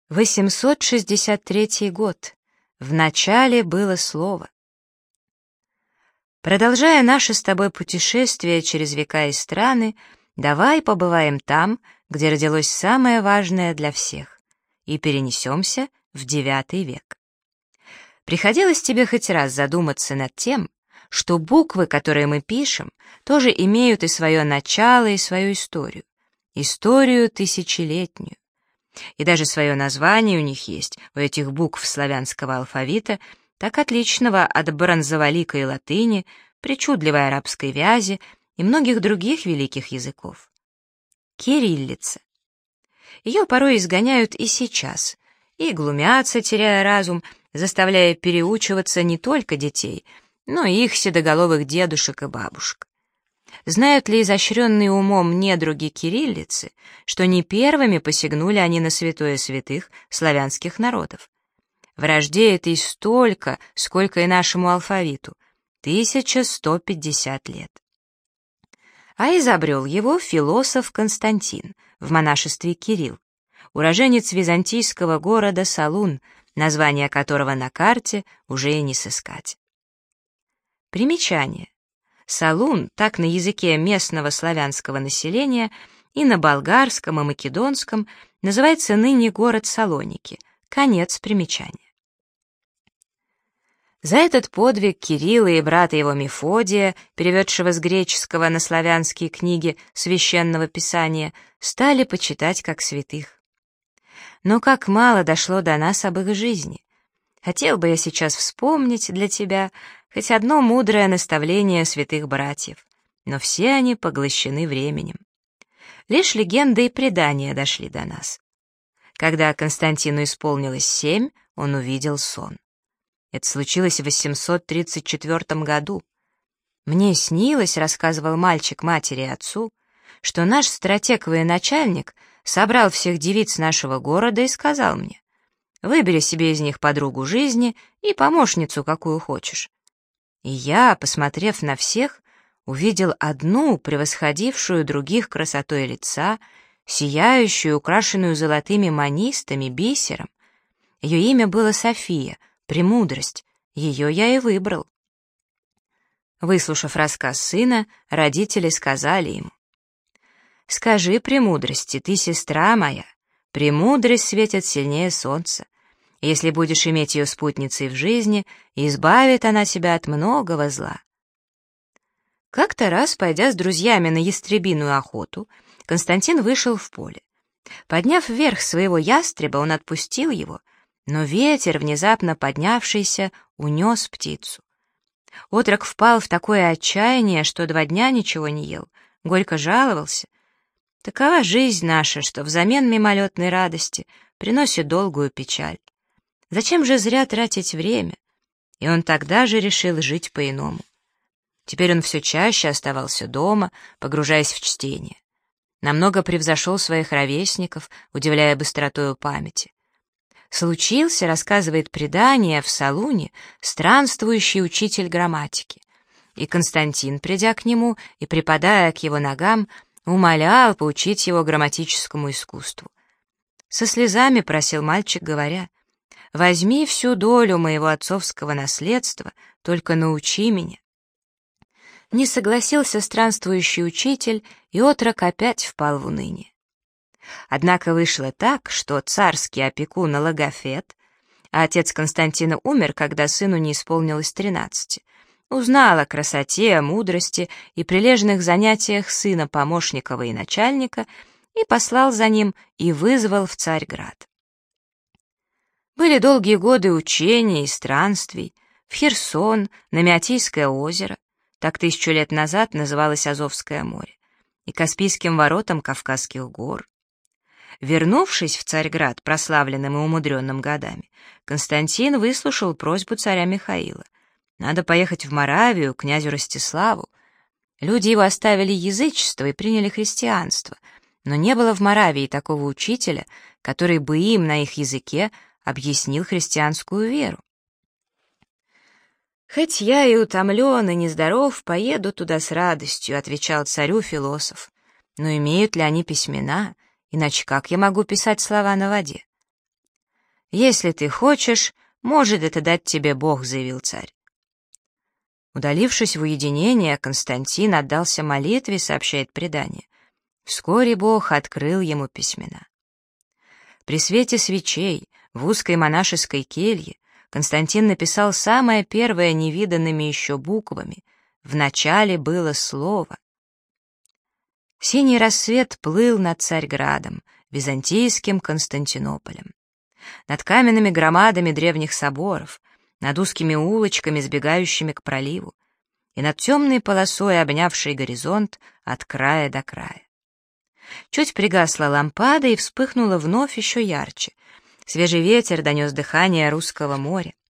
863 год. В начале было слово. Продолжая наше с тобой путешествие через века и страны, давай побываем там, где родилось самое важное для всех, и перенесемся в IX век. Приходилось тебе хоть раз задуматься над тем, что буквы, которые мы пишем, тоже имеют и свое начало, и свою историю тысячелетнюю. И даже свое название у них есть, у этих букв славянского алфавита, так отличного от бронзоволикой латыни, причудливой арабской вязи и многих других великих языков. Кириллица. Ее порой изгоняют и сейчас, и глумятся, теряя разум, заставляя переучиваться не только детей, но и их седоголовых дедушек и бабушек. Знают ли изощренные умом недруги кириллицы, что не первыми посягнули они на святое святых славянских народов? Вражде этой столько, сколько и нашему алфавиту — 1150 лет. А изобрел его философ Константин, в монашестве Кирилл, уроженец византийского города Салун, название которого на карте уже и не сыскать. Примечание. Салун, так на языке местного славянского населения, и на болгарском и македонском называется ныне город Салоники. Конец примечания. За этот подвиг Кирилла и брата его Мефодия, переведшего с греческого на славянские книги священного писания, стали почитать как святых. Но как мало дошло до нас об их жизни. Хотел бы я сейчас вспомнить для тебя хоть одно мудрое наставление святых братьев, но все они поглощены временем. Лишь легенды и предания дошли до нас. Когда Константину исполнилось 7, он увидел сон. Это случилось в 834 году. «Мне снилось, — рассказывал мальчик матери и отцу, — что наш стратег военачальник собрал всех девиц нашего города и сказал мне: выбери себе из них подругу жизни и помощницу, какую хочешь. И я, посмотрев на всех, увидел одну, превосходившую других красотой лица, сияющую, украшенную золотыми манистами, бисером. Ее имя было София, премудрость, ее я и выбрал». Выслушав рассказ сына, родители сказали ему: «Скажи премудрости, ты сестра моя, премудрость светит сильнее солнца. Если будешь иметь ее спутницей в жизни, избавит она тебя от многого зла». Как-то раз, пойдя с друзьями на ястребиную охоту, Константин вышел в поле. Подняв вверх своего ястреба, он отпустил его, но ветер, внезапно поднявшийся, унес птицу. Отрок впал в такое отчаяние, что 2 дня ничего не ел, горько жаловался. Такова жизнь наша, что взамен мимолетной радости приносит долгую печаль. Зачем же зря тратить время? И он тогда же решил жить по-иному. Теперь он все чаще оставался дома, погружаясь в чтение. Намного превзошел своих ровесников, удивляя быстротою памяти. Случился, рассказывает предание, в Салуне странствующий учитель грамматики. И Константин, придя к нему и припадая к его ногам, умолял поучить его грамматическому искусству. Со слезами просил мальчик, говоря: «Возьми всю долю моего отцовского наследства, только научи меня». Не согласился странствующий учитель, и отрок опять впал в уныние. Однако вышло так, что царский опекун Логофет, а отец Константина умер, когда сыну не исполнилось 13, узнал о красоте, мудрости и прилежных занятиях сына помощника военачальника и послал за ним и вызвал в Царьград. Были долгие годы учений и странствий в Херсон, на Меотийское озеро, так 1000 лет назад называлось Азовское море, и Каспийским воротам Кавказских гор. Вернувшись в Царьград, прославленным и умудренным годами, Константин выслушал просьбу царя Михаила. Надо поехать в Моравию, к князю Ростиславу. Люди его оставили язычество и приняли христианство, но не было в Моравии такого учителя, который бы им на их языке объяснил христианскую веру. «Хоть я и утомлен, и нездоров, поеду туда с радостью», — отвечал царю философ. «Но имеют ли они письмена? Иначе как я могу писать слова на воде?» «Если ты хочешь, может это дать тебе Бог», — заявил царь. Удалившись в уединение, Константин отдался молитве, сообщает предание. Вскоре Бог открыл ему письмена. При свете свечей в узкой монашеской келье Константин написал самое первое невиданными еще буквами. Вначале было слово. Синий рассвет плыл над Царьградом, византийским Константинополем. Над каменными громадами древних соборов, над узкими улочками, сбегающими к проливу, и над темной полосой, обнявшей горизонт от края до края. Чуть пригасла лампада и вспыхнула вновь еще ярче. Свежий ветер донес дыхание русского моря.